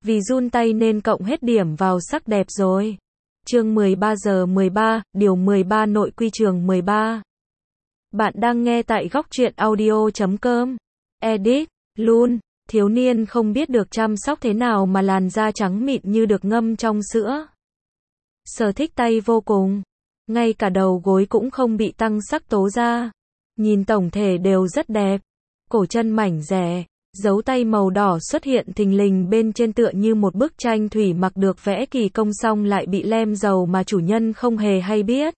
Vì run tay nên cộng hết điểm vào sắc đẹp rồi. Chương 13 giờ 13, điều 13 nội quy trường 13. Bạn đang nghe tại góc truyện audio.com. Edit, luôn, thiếu niên không biết được chăm sóc thế nào mà làn da trắng mịn như được ngâm trong sữa. Sở thích tay vô cùng. Ngay cả đầu gối cũng không bị tăng sắc tố da. Nhìn tổng thể đều rất đẹp. Cổ chân mảnh dẻ, dấu tay màu đỏ xuất hiện thình lình bên trên tựa như một bức tranh thủy mặc được vẽ kỳ công xong lại bị lem dầu mà chủ nhân không hề hay biết.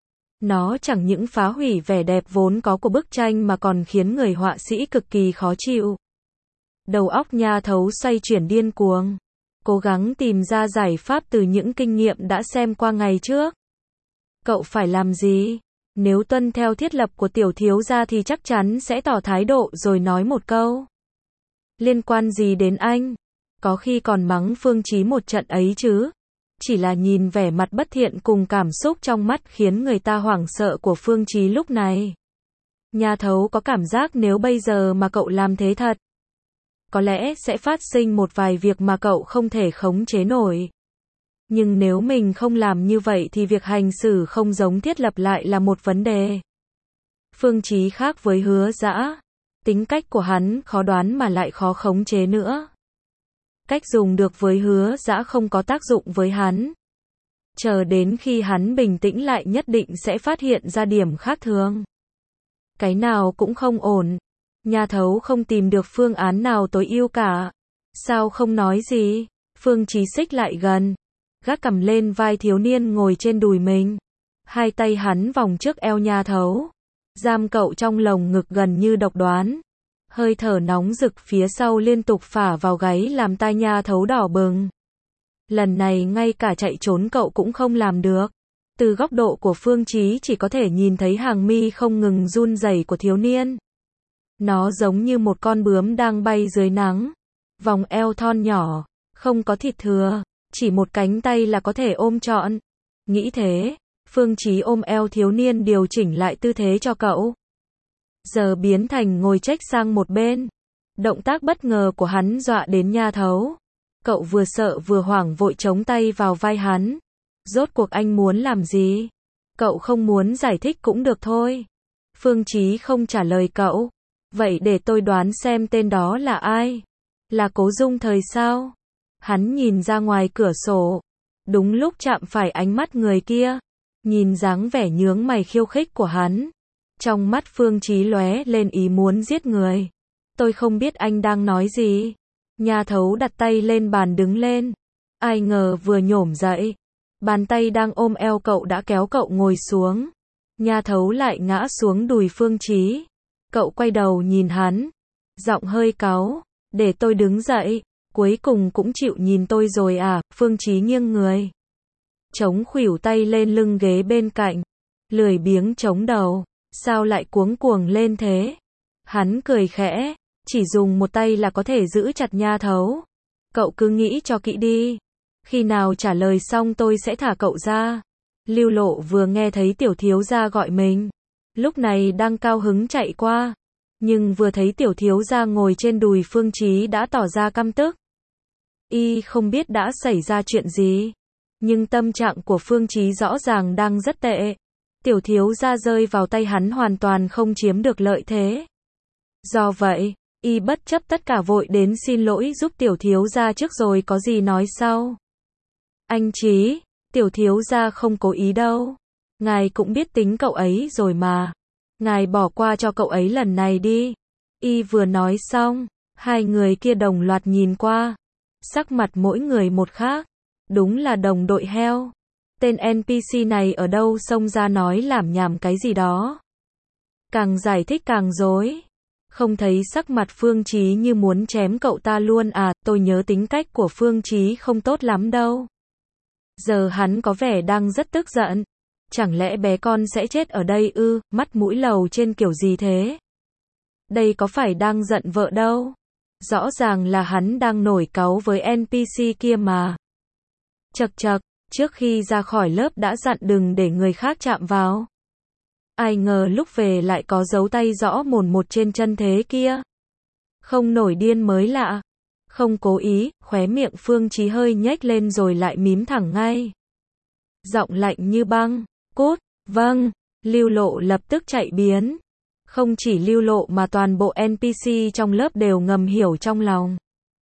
Nó chẳng những phá hủy vẻ đẹp vốn có của bức tranh mà còn khiến người họa sĩ cực kỳ khó chịu. Đầu óc Nha Thấu xoay chuyển điên cuồng, cố gắng tìm ra giải pháp từ những kinh nghiệm đã xem qua ngày trước. Cậu phải làm gì? Nếu tuân theo thiết lập của tiểu thiếu gia thì chắc chắn sẽ tỏ thái độ rồi nói một câu. Liên quan gì đến anh? Có khi còn mắng Phương Chí một trận ấy chứ. Chỉ là nhìn vẻ mặt bất thiện cùng cảm xúc trong mắt khiến người ta hoảng sợ của Phương Chí lúc này. Nha Thấu có cảm giác nếu bây giờ mà cậu làm thế thật, có lẽ sẽ phát sinh một vài việc mà cậu không thể khống chế nổi. Nhưng nếu mình không làm như vậy thì việc hành xử không giống thiết lập lại là một vấn đề. Phương Chí khác với Hứa Dã. Tính cách của hắn khó đoán mà lại khó khống chế nữa. Cách dùng được với Hứa Dã không có tác dụng với hắn. Chờ đến khi hắn bình tĩnh lại nhất định sẽ phát hiện ra điểm khác thường. Cái nào cũng không ổn. Nha Thấu không tìm được phương án nào tối ưu cả. Sao không nói gì? Phương Chí xích lại gần, gác cằm lên vai thiếu niên ngồi trên đùi mình. Hai tay hắn vòng trước eo Nha Thấu, giam cậu trong lồng ngực gần như độc đoán. Hơi thở nóng rực phía sau liên tục phả vào gáy làm tai Nha Thấu đỏ bừng. Lần này ngay cả chạy trốn cậu cũng không làm được. Từ góc độ của Phương Chí chỉ có thể nhìn thấy hàng mi không ngừng run rẩy của thiếu niên. Nó giống như một con bướm đang bay dưới nắng. Vòng eo thon nhỏ, không có thịt thừa, chỉ một cánh tay là có thể ôm trọn. Nghĩ thế, Phương Chí ôm eo thiếu niên điều chỉnh lại tư thế cho cậu. Giờ biến thành ngồi chếch sang một bên. Động tác bất ngờ của hắn dọa đến Nha Thấu. Cậu vừa sợ vừa hoảng vội chống tay vào vai hắn. Rốt cuộc anh muốn làm gì? Cậu không muốn giải thích cũng được thôi. Phương Chí không trả lời cậu. Vậy để tôi đoán xem tên đó là ai? Là Cố Dung Thời sao? Hắn nhìn ra ngoài cửa sổ. Đúng lúc chạm phải ánh mắt người kia. Nhìn dáng vẻ nhướng mày khiêu khích của hắn. Trong mắt Phương Chí lóe lên ý muốn giết người. Tôi không biết anh đang nói gì. Nha Thấu đặt tay lên bàn đứng lên. Ai ngờ vừa nhổm dậy, bàn tay đang ôm eo cậu đã kéo cậu ngồi xuống. Nha Thấu lại ngã xuống đùi Phương Chí. Cậu quay đầu nhìn hắn, giọng hơi cáu. Để tôi đứng dậy, cuối cùng cũng chịu nhìn tôi rồi à? Phương Chí nghiêng người, chống khuỷu tay lên lưng ghế bên cạnh, lười biếng chống đầu. Sao lại cuống cuồng lên thế? Hắn cười khẽ, chỉ dùng một tay là có thể giữ chặt Nha Thấu. Cậu cứ nghĩ cho kỹ đi. Khi nào trả lời xong tôi sẽ thả cậu ra. Lưu Lộ vừa nghe thấy tiểu thiếu gia gọi mình, lúc này đang cao hứng chạy qua. Nhưng vừa thấy tiểu thiếu gia ngồi trên đùi Phương Chí đã tỏ ra căm tức. Y không biết đã xảy ra chuyện gì. Nhưng tâm trạng của Phương Chí rõ ràng đang rất tệ. Tiểu thiếu gia rơi vào tay hắn hoàn toàn không chiếm được lợi thế. Do vậy, y bất chấp tất cả vội đến xin lỗi giúp tiểu thiếu gia trước rồi có gì nói sau. Anh Chí, tiểu thiếu gia không cố ý đâu. Ngài cũng biết tính cậu ấy rồi mà. Ngài bỏ qua cho cậu ấy lần này đi. Y vừa nói xong, hai người kia đồng loạt nhìn qua. Sắc mặt mỗi người một khác. Đúng là đồng đội heo. Tên NPC này ở đâu xông ra nói lảm nhảm cái gì đó. Càng giải thích càng rối. Không thấy sắc mặt Phương Chí như muốn chém cậu ta luôn à? Tôi nhớ tính cách của Phương Chí không tốt lắm đâu. Giờ hắn có vẻ đang rất tức giận. Chẳng lẽ bé con sẽ chết ở đây ư? Mắt mũi lầu trên kiểu gì thế? Đây có phải đang giận vợ đâu. Rõ ràng là hắn đang nổi cáu với NPC kia mà. Chậc chậc, trước khi ra khỏi lớp đã dặn đừng để người khác chạm vào. Ai ngờ lúc về lại có dấu tay rõ mồn một trên chân thế kia. Không nổi điên mới lạ. Không cố ý, khóe miệng Phương Chí hơi nhếch lên rồi lại mím thẳng ngay. Giọng lạnh như băng, cút, vâng, Lưu Lộ lập tức chạy biến. Không chỉ Lưu Lộ mà toàn bộ NPC trong lớp đều ngầm hiểu trong lòng.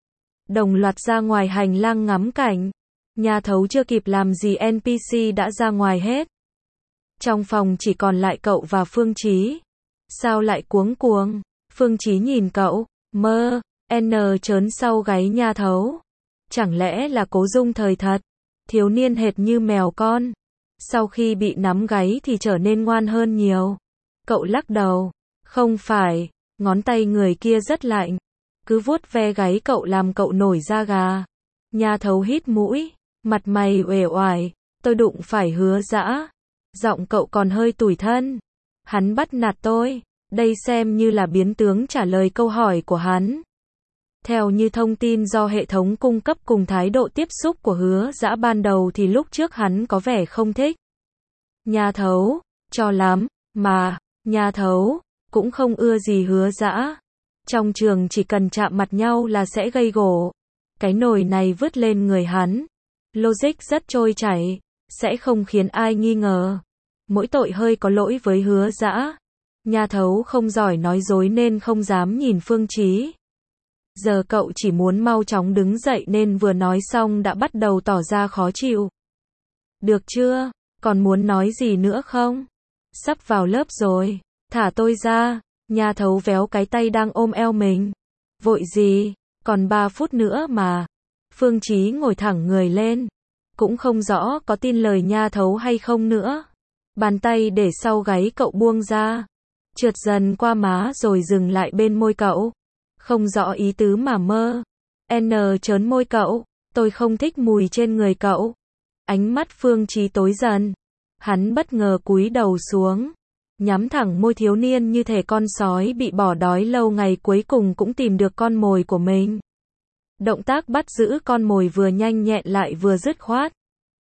Đồng loạt ra ngoài hành lang ngắm cảnh. Nhà thấu chưa kịp làm gì NPC đã ra ngoài hết. Trong phòng chỉ còn lại cậu và Phương Chí. Sao lại cuống cuồng? Phương Chí nhìn cậu, mơ, N trớn sau gáy Nha Thấu. Chẳng lẽ là Cố Dung thời thật? Thiếu niên hệt như mèo con. Sau khi bị nắm gáy thì trở nên ngoan hơn nhiều. Cậu lắc đầu, không phải, ngón tay người kia rất lạnh. Cứ vuốt ve gáy cậu làm cậu nổi da gà. Nha Thấu hít mũi, mặt mày uể oải, tôi đụng phải Hứa Dã. Giọng cậu còn hơi tủi thân. Hắn bắt nạt tôi, đây xem như là biến tướng trả lời câu hỏi của hắn. Theo như thông tin do hệ thống cung cấp cùng thái độ tiếp xúc của Hứa Dã ban đầu thì lúc trước hắn có vẻ không thích. Nha Thấu, cho lắm, mà, Nha Thấu, cũng không ưa gì Hứa Dã. Trong trường chỉ cần chạm mặt nhau là sẽ gây gổ. Cái nồi này vứt lên người hắn. Logic rất trôi chảy, sẽ không khiến ai nghi ngờ. Mỗi tội hơi có lỗi với Hứa Dã. Nha Thấu không giỏi nói dối nên không dám nhìn Phương Chí. Giờ cậu chỉ muốn mau chóng đứng dậy nên vừa nói xong đã bắt đầu tỏ ra khó chịu. Được chưa? Còn muốn nói gì nữa không? Sắp vào lớp rồi. Thả tôi ra. Nha Thấu véo cái tay đang ôm eo mình. Vội gì? Còn 3 phút nữa mà. Phương Chí ngồi thẳng người lên. Cũng không rõ có tin lời Nha Thấu hay không nữa. Bàn tay để sau gáy cậu buông ra. Trượt dần qua má rồi dừng lại bên môi cậu. Không rõ ý tứ mà mơ. N trớn môi cậu. Tôi không thích mùi trên người cậu. Ánh mắt Phương Chí tối dần. Hắn bất ngờ cúi đầu xuống. Nhắm thẳng môi thiếu niên như thể con sói bị bỏ đói lâu ngày cuối cùng cũng tìm được con mồi của mình. Động tác bắt giữ con mồi vừa nhanh nhẹn lại vừa dứt khoát.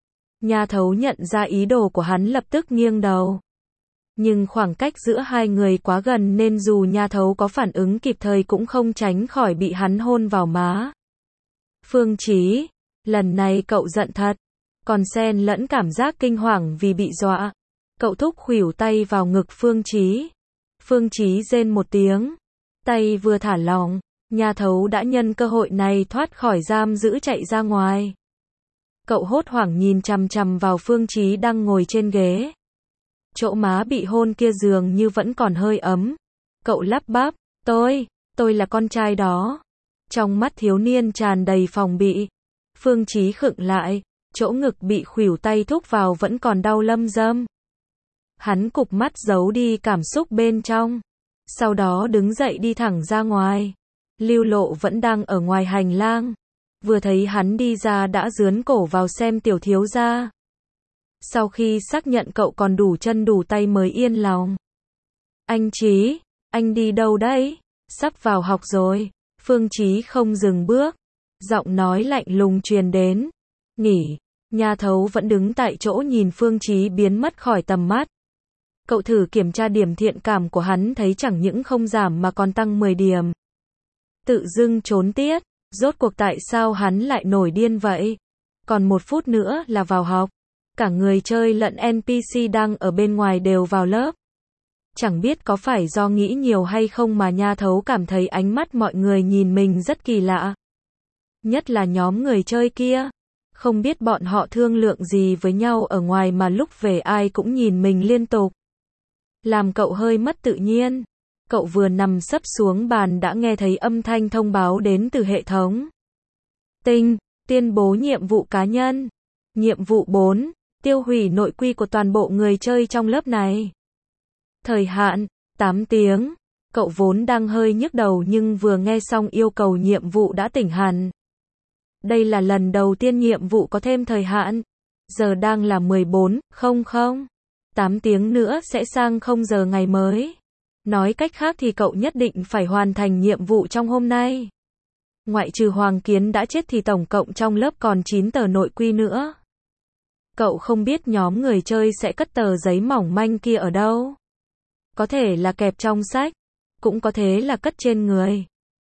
Nha Thấu nhận ra ý đồ của hắn lập tức nghiêng đầu. Nhưng khoảng cách giữa hai người quá gần nên dù Nha Thấu có phản ứng kịp thời cũng không tránh khỏi bị hắn hôn vào má. Phương Chí, lần này cậu giận thật, còn xen lẫn cảm giác kinh hoàng vì bị dọa. Cậu thúc khuỷu tay vào ngực Phương Chí. Phương Chí rên một tiếng. Tay vừa thả lỏng, Nha Thấu đã nhân cơ hội này thoát khỏi giam giữ chạy ra ngoài. Cậu hốt hoảng nhìn chằm chằm vào Phương Chí đang ngồi trên ghế. Chỗ má bị hôn kia dường như vẫn còn hơi ấm. Cậu lắp bắp, tôi là con trai đó. Trong mắt thiếu niên tràn đầy phòng bị. Phương Chí khựng lại, chỗ ngực bị khuỷu tay thúc vào vẫn còn đau lâm dâm. Hắn cụp mắt giấu đi cảm xúc bên trong. Sau đó đứng dậy đi thẳng ra ngoài. Lưu Lộ vẫn đang ở ngoài hành lang. Vừa thấy hắn đi ra đã dướn cổ vào xem tiểu thiếu gia. Sau khi xác nhận cậu còn đủ chân đủ tay mới yên lòng. Anh Chí, anh đi đâu đấy? Sắp vào học rồi. Phương Chí không dừng bước. Giọng nói lạnh lùng truyền đến. Nghỉ. Nha Thấu vẫn đứng tại chỗ nhìn Phương Chí biến mất khỏi tầm mắt. Cậu thử kiểm tra điểm thiện cảm của hắn thấy chẳng những không giảm mà còn tăng 10 điểm. Tự dưng trốn tiết. Rốt cuộc tại sao hắn lại nổi điên vậy? Còn 1 phút nữa là vào học. Cả người chơi lẫn NPC đang ở bên ngoài đều vào lớp. Chẳng biết có phải do nghĩ nhiều hay không mà Nha Thấu cảm thấy ánh mắt mọi người nhìn mình rất kỳ lạ. Nhất là nhóm người chơi kia. Không biết bọn họ thương lượng gì với nhau ở ngoài mà lúc về ai cũng nhìn mình liên tục. Làm cậu hơi mất tự nhiên. Cậu vừa nằm sấp xuống bàn đã nghe thấy âm thanh thông báo đến từ hệ thống. Tuyên bố nhiệm vụ cá nhân. Nhiệm vụ 4. Tiêu hủy nội quy của toàn bộ người chơi trong lớp này. Thời hạn, 8 tiếng. Cậu vốn đang hơi nhức đầu nhưng vừa nghe xong yêu cầu nhiệm vụ đã tỉnh hẳn. Đây là lần đầu tiên nhiệm vụ có thêm thời hạn. Giờ đang là 14:00. 8 tiếng nữa sẽ sang 0 giờ ngày mới. Nói cách khác thì cậu nhất định phải hoàn thành nhiệm vụ trong hôm nay. Ngoại trừ Hoàng Kiến đã chết thì tổng cộng trong lớp còn 9 tờ nội quy nữa. Cậu không biết nhóm người chơi sẽ cất tờ giấy mỏng manh kia ở đâu. Có thể là kẹp trong sách, cũng có thể là cất trên người.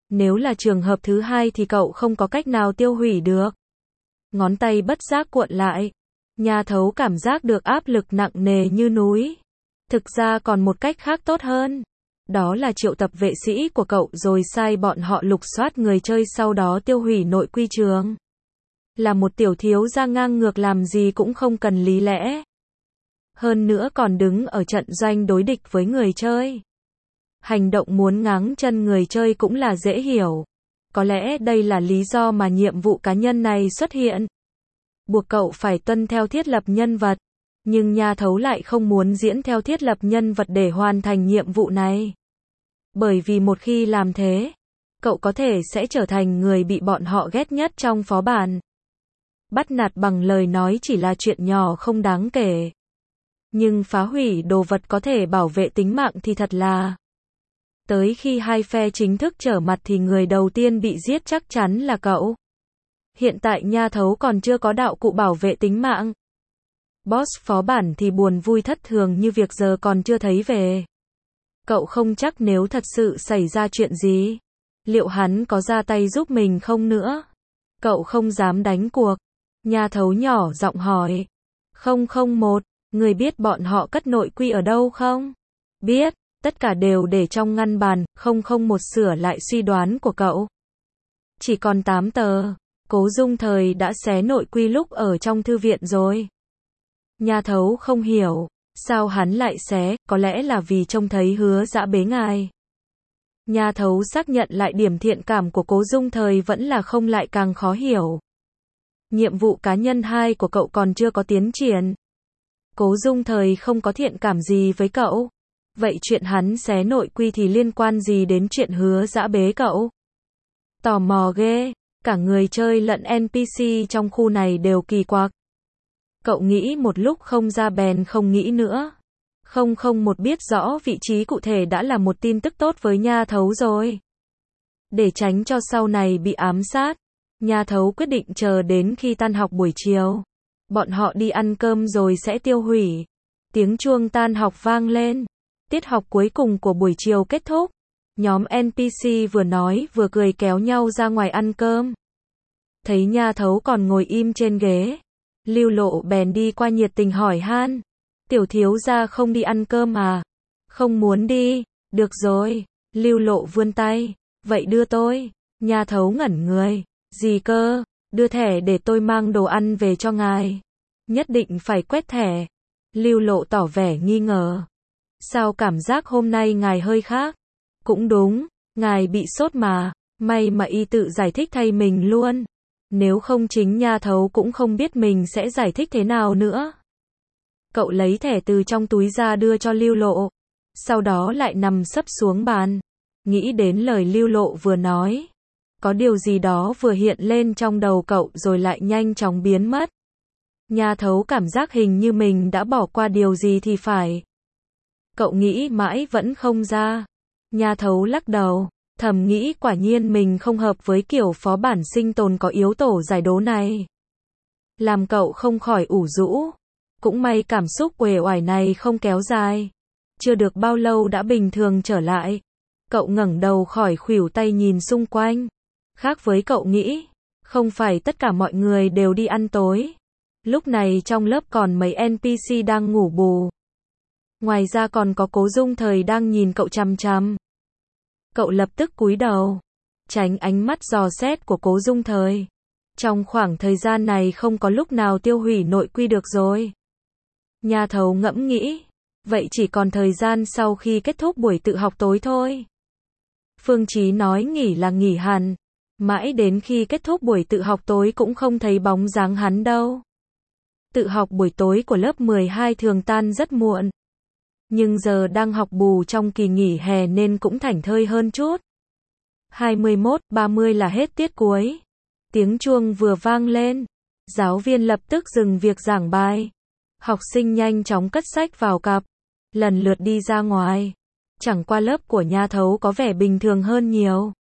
Nếu là trường hợp thứ hai thì cậu không có cách nào tiêu hủy được. Ngón tay bất giác cuộn lại. Nha Thấu cảm giác được áp lực nặng nề như núi. Thực ra còn một cách khác tốt hơn. Đó là triệu tập vệ sĩ của cậu rồi sai bọn họ lục soát người chơi sau đó tiêu hủy nội quy trường. Là một tiểu thiếu gia ngang ngược làm gì cũng không cần lý lẽ. Hơn nữa còn đứng ở trận doanh đối địch với người chơi. Hành động muốn ngáng chân người chơi cũng là dễ hiểu. Có lẽ đây là lý do mà nhiệm vụ cá nhân này xuất hiện. Buộc cậu phải tuân theo thiết lập nhân vật. Nhưng Nha Thấu lại không muốn diễn theo thiết lập nhân vật để hoàn thành nhiệm vụ này. Bởi vì một khi làm thế, cậu có thể sẽ trở thành người bị bọn họ ghét nhất trong phó bản. Bắt nạt bằng lời nói chỉ là chuyện nhỏ không đáng kể. Nhưng phá hủy đồ vật có thể bảo vệ tính mạng thì thật là... Tới khi hai phe chính thức trở mặt thì người đầu tiên bị giết chắc chắn là cậu. Hiện tại Nha Thấu còn chưa có đạo cụ bảo vệ tính mạng. Boss phó bản thì buồn vui thất thường như việc giờ còn chưa thấy về. Cậu không chắc nếu thật sự xảy ra chuyện gì, liệu hắn có ra tay giúp mình không nữa. Cậu không dám đánh cuộc. Nha Thấu nhỏ giọng hỏi. 001, người biết bọn họ cất nội quy ở đâu không? Biết, tất cả đều để trong ngăn bàn. 001 sửa lại suy đoán của cậu. Chỉ còn 8 tờ. Cố Dung Thời đã xé nội quy lúc ở trong thư viện rồi. Nha Thấu không hiểu, sao hắn lại xé, có lẽ là vì trông thấy Hứa Dã bế ngài. Nha Thấu xác nhận lại điểm thiện cảm của Cố Dung Thời vẫn là không lại càng khó hiểu. Nhiệm vụ cá nhân 2 của cậu còn chưa có tiến triển. Cố Dung Thời không có thiện cảm gì với cậu. Vậy chuyện hắn xé nội quy thì liên quan gì đến chuyện Hứa Dã bế cậu? Tò mò ghê, cả người chơi lẫn NPC trong khu này đều kỳ quặc. Cậu nghĩ một lúc không ra bèn không nghĩ nữa. 001 biết rõ vị trí cụ thể đã là một tin tức tốt với Nha Thấu rồi. Để tránh cho sau này bị ám sát, Nha Thấu quyết định chờ đến khi tan học buổi chiều. Bọn họ đi ăn cơm rồi sẽ tiêu hủy. Tiếng chuông tan học vang lên. Tiết học cuối cùng của buổi chiều kết thúc. Nhóm NPC vừa nói vừa cười kéo nhau ra ngoài ăn cơm. Thấy Nha Thấu còn ngồi im trên ghế, Lưu Lộ bèn đi qua nhiệt tình hỏi han. Tiểu thiếu gia không đi ăn cơm à? Không muốn đi. Được rồi. Lưu Lộ vươn tay. Vậy đưa tôi. Nha Thấu ngẩn người. Gì cơ? Đưa thẻ để tôi mang đồ ăn về cho ngài. Nhất định phải quét thẻ. Lưu Lộ tỏ vẻ nghi ngờ. Sao cảm giác hôm nay ngài hơi khác? Cũng đúng, ngài bị sốt mà. May mà y tự giải thích thay mình luôn. Nếu không chính Nha Thấu cũng không biết mình sẽ giải thích thế nào nữa. Cậu lấy thẻ từ trong túi ra đưa cho Lưu Lộ. Sau đó lại nằm sấp xuống bàn. Nghĩ đến lời Lưu Lộ vừa nói. Có điều gì đó vừa hiện lên trong đầu cậu rồi lại nhanh chóng biến mất. Nha Thấu cảm giác hình như mình đã bỏ qua điều gì thì phải. Cậu nghĩ mãi vẫn không ra. Nha Thấu lắc đầu. Thầm nghĩ quả nhiên mình không hợp với kiểu phó bản sinh tồn có yếu tổ giải đố này. Làm cậu không khỏi ủ rũ. Cũng may cảm xúc uể oải này không kéo dài. Chưa được bao lâu đã bình thường trở lại. Cậu ngẩng đầu khỏi khuỷu tay nhìn xung quanh. Khác với cậu nghĩ, không phải tất cả mọi người đều đi ăn tối. Lúc này trong lớp còn mấy NPC đang ngủ bù. Ngoài ra còn có Cố Dung Thời đang nhìn cậu chằm chằm. Cậu lập tức cúi đầu, tránh ánh mắt dò xét của Cố Dung Thời. Trong khoảng thời gian này không có lúc nào tiêu hủy nội quy được rồi. Nha Thấu ngẫm nghĩ, vậy chỉ còn thời gian sau khi kết thúc buổi tự học tối thôi. Phương Chí nói nghỉ là nghỉ hẳn, mãi đến khi kết thúc buổi tự học tối cũng không thấy bóng dáng hắn đâu. Tự học buổi tối của lớp 12 thường tan rất muộn. Nhưng giờ đang học bù trong kỳ nghỉ hè nên cũng thảnh thơi hơn chút. 21:30 là hết tiết cuối. Tiếng chuông vừa vang lên. Giáo viên lập tức dừng việc giảng bài. Học sinh nhanh chóng cất sách vào cặp. Lần lượt đi ra ngoài. Chẳng qua lớp của Nha Thấu có vẻ bình thường hơn nhiều.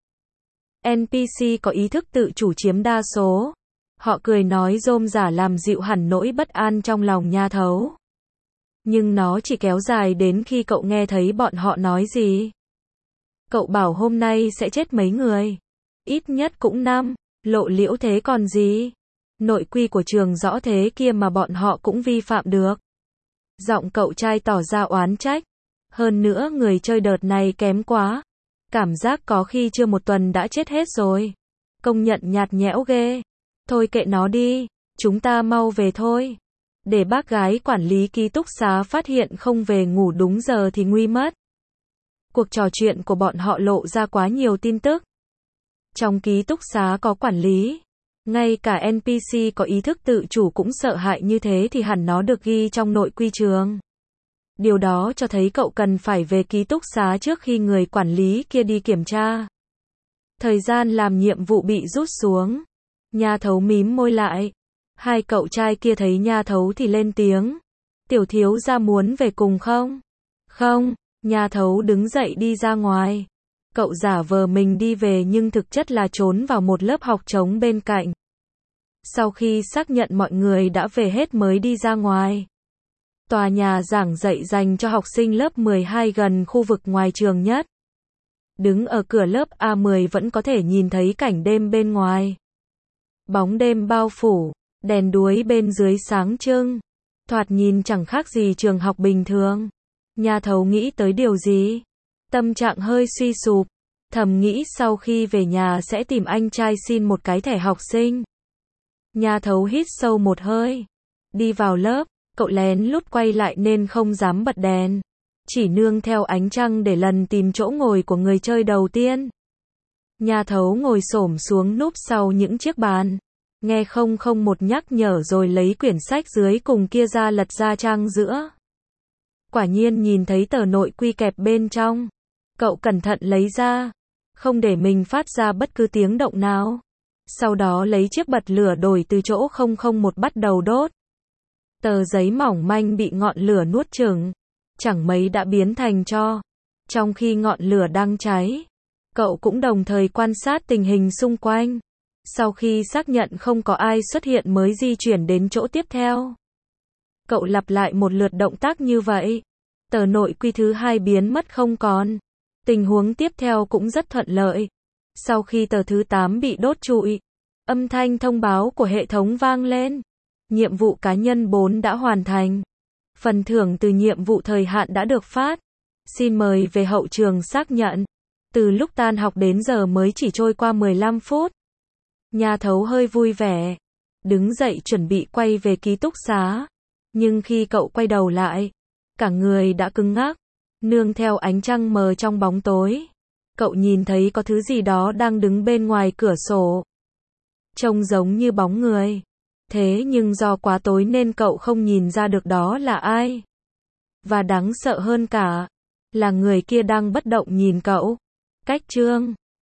NPC có ý thức tự chủ chiếm đa số. Họ cười nói rôm rả làm dịu hẳn nỗi bất an trong lòng Nha Thấu. Nhưng nó chỉ kéo dài đến khi cậu nghe thấy bọn họ nói gì. Cậu bảo hôm nay sẽ chết mấy người. Ít nhất cũng 5, lộ liễu thế còn gì. Nội quy của trường rõ thế kia mà bọn họ cũng vi phạm được. Giọng cậu trai tỏ ra oán trách. Hơn nữa người chơi đợt này kém quá. Cảm giác có khi chưa một tuần đã chết hết rồi. Công nhận nhạt nhẽo ghê. Thôi kệ nó đi, chúng ta mau về thôi. Để bác gái quản lý ký túc xá phát hiện không về ngủ đúng giờ thì nguy mất. Cuộc trò chuyện của bọn họ lộ ra quá nhiều tin tức. Trong ký túc xá có quản lý. Ngay cả NPC có ý thức tự chủ cũng sợ hãi như thế thì hẳn nó được ghi trong nội quy trường. Điều đó cho thấy cậu cần phải về ký túc xá trước khi người quản lý kia đi kiểm tra. Thời gian làm nhiệm vụ bị rút xuống. Nha Thấu mím môi lại. Hai cậu trai kia thấy Nha Thấu thì lên tiếng. Tiểu thiếu gia muốn về cùng không? Không, Nha Thấu đứng dậy đi ra ngoài. Cậu giả vờ mình đi về nhưng thực chất là trốn vào một lớp học trống bên cạnh. Sau khi xác nhận mọi người đã về hết mới đi ra ngoài. Tòa nhà giảng dạy dành cho học sinh lớp 12 gần khu vực ngoài trường nhất. Đứng ở cửa lớp A10 vẫn có thể nhìn thấy cảnh đêm bên ngoài. Bóng đêm bao phủ, đèn đuối bên dưới sáng trưng. Thoạt nhìn chẳng khác gì trường học bình thường. Nha Thấu nghĩ tới điều gì? Tâm trạng hơi suy sụp. Thầm nghĩ sau khi về nhà sẽ tìm anh trai xin một cái thẻ học sinh. Nha Thấu hít sâu một hơi. Đi vào lớp, cậu lén lút quay lại nên không dám bật đèn. Chỉ nương theo ánh trăng để lần tìm chỗ ngồi của người chơi đầu tiên. Nha Thấu ngồi xổm xuống núp sau những chiếc bàn. Nghe 001 nhắc nhở rồi lấy quyển sách dưới cùng kia ra lật ra trang giữa. Quả nhiên nhìn thấy tờ nội quy kẹp bên trong. Cậu cẩn thận lấy ra. Không để mình phát ra bất cứ tiếng động nào. Sau đó lấy chiếc bật lửa đổi từ chỗ 001 bắt đầu đốt. Tờ giấy mỏng manh bị ngọn lửa nuốt chửng. Chẳng mấy đã biến thành tro. Trong khi ngọn lửa đang cháy, cậu cũng đồng thời quan sát tình hình xung quanh. Sau khi xác nhận không có ai xuất hiện mới di chuyển đến chỗ tiếp theo. Cậu lặp lại một lượt động tác như vậy. Tờ nội quy thứ 2 biến mất không còn. Tình huống tiếp theo cũng rất thuận lợi. Sau khi tờ thứ 8 bị đốt trụi, âm thanh thông báo của hệ thống vang lên. Nhiệm vụ cá nhân 4 đã hoàn thành. Phần thưởng từ nhiệm vụ thời hạn đã được phát. Xin mời về hậu trường xác nhận. Từ lúc tan học đến giờ mới chỉ trôi qua 15 phút. Nha Thấu hơi vui vẻ. Đứng dậy chuẩn bị quay về ký túc xá. Nhưng khi cậu quay đầu lại, cả người đã cứng ngắc. Nương theo ánh trăng mờ trong bóng tối. Cậu nhìn thấy có thứ gì đó đang đứng bên ngoài cửa sổ. Trông giống như bóng người. Thế nhưng do quá tối nên cậu không nhìn ra được đó là ai. Và đáng sợ hơn cả, là người kia đang bất động nhìn cậu. Cách chương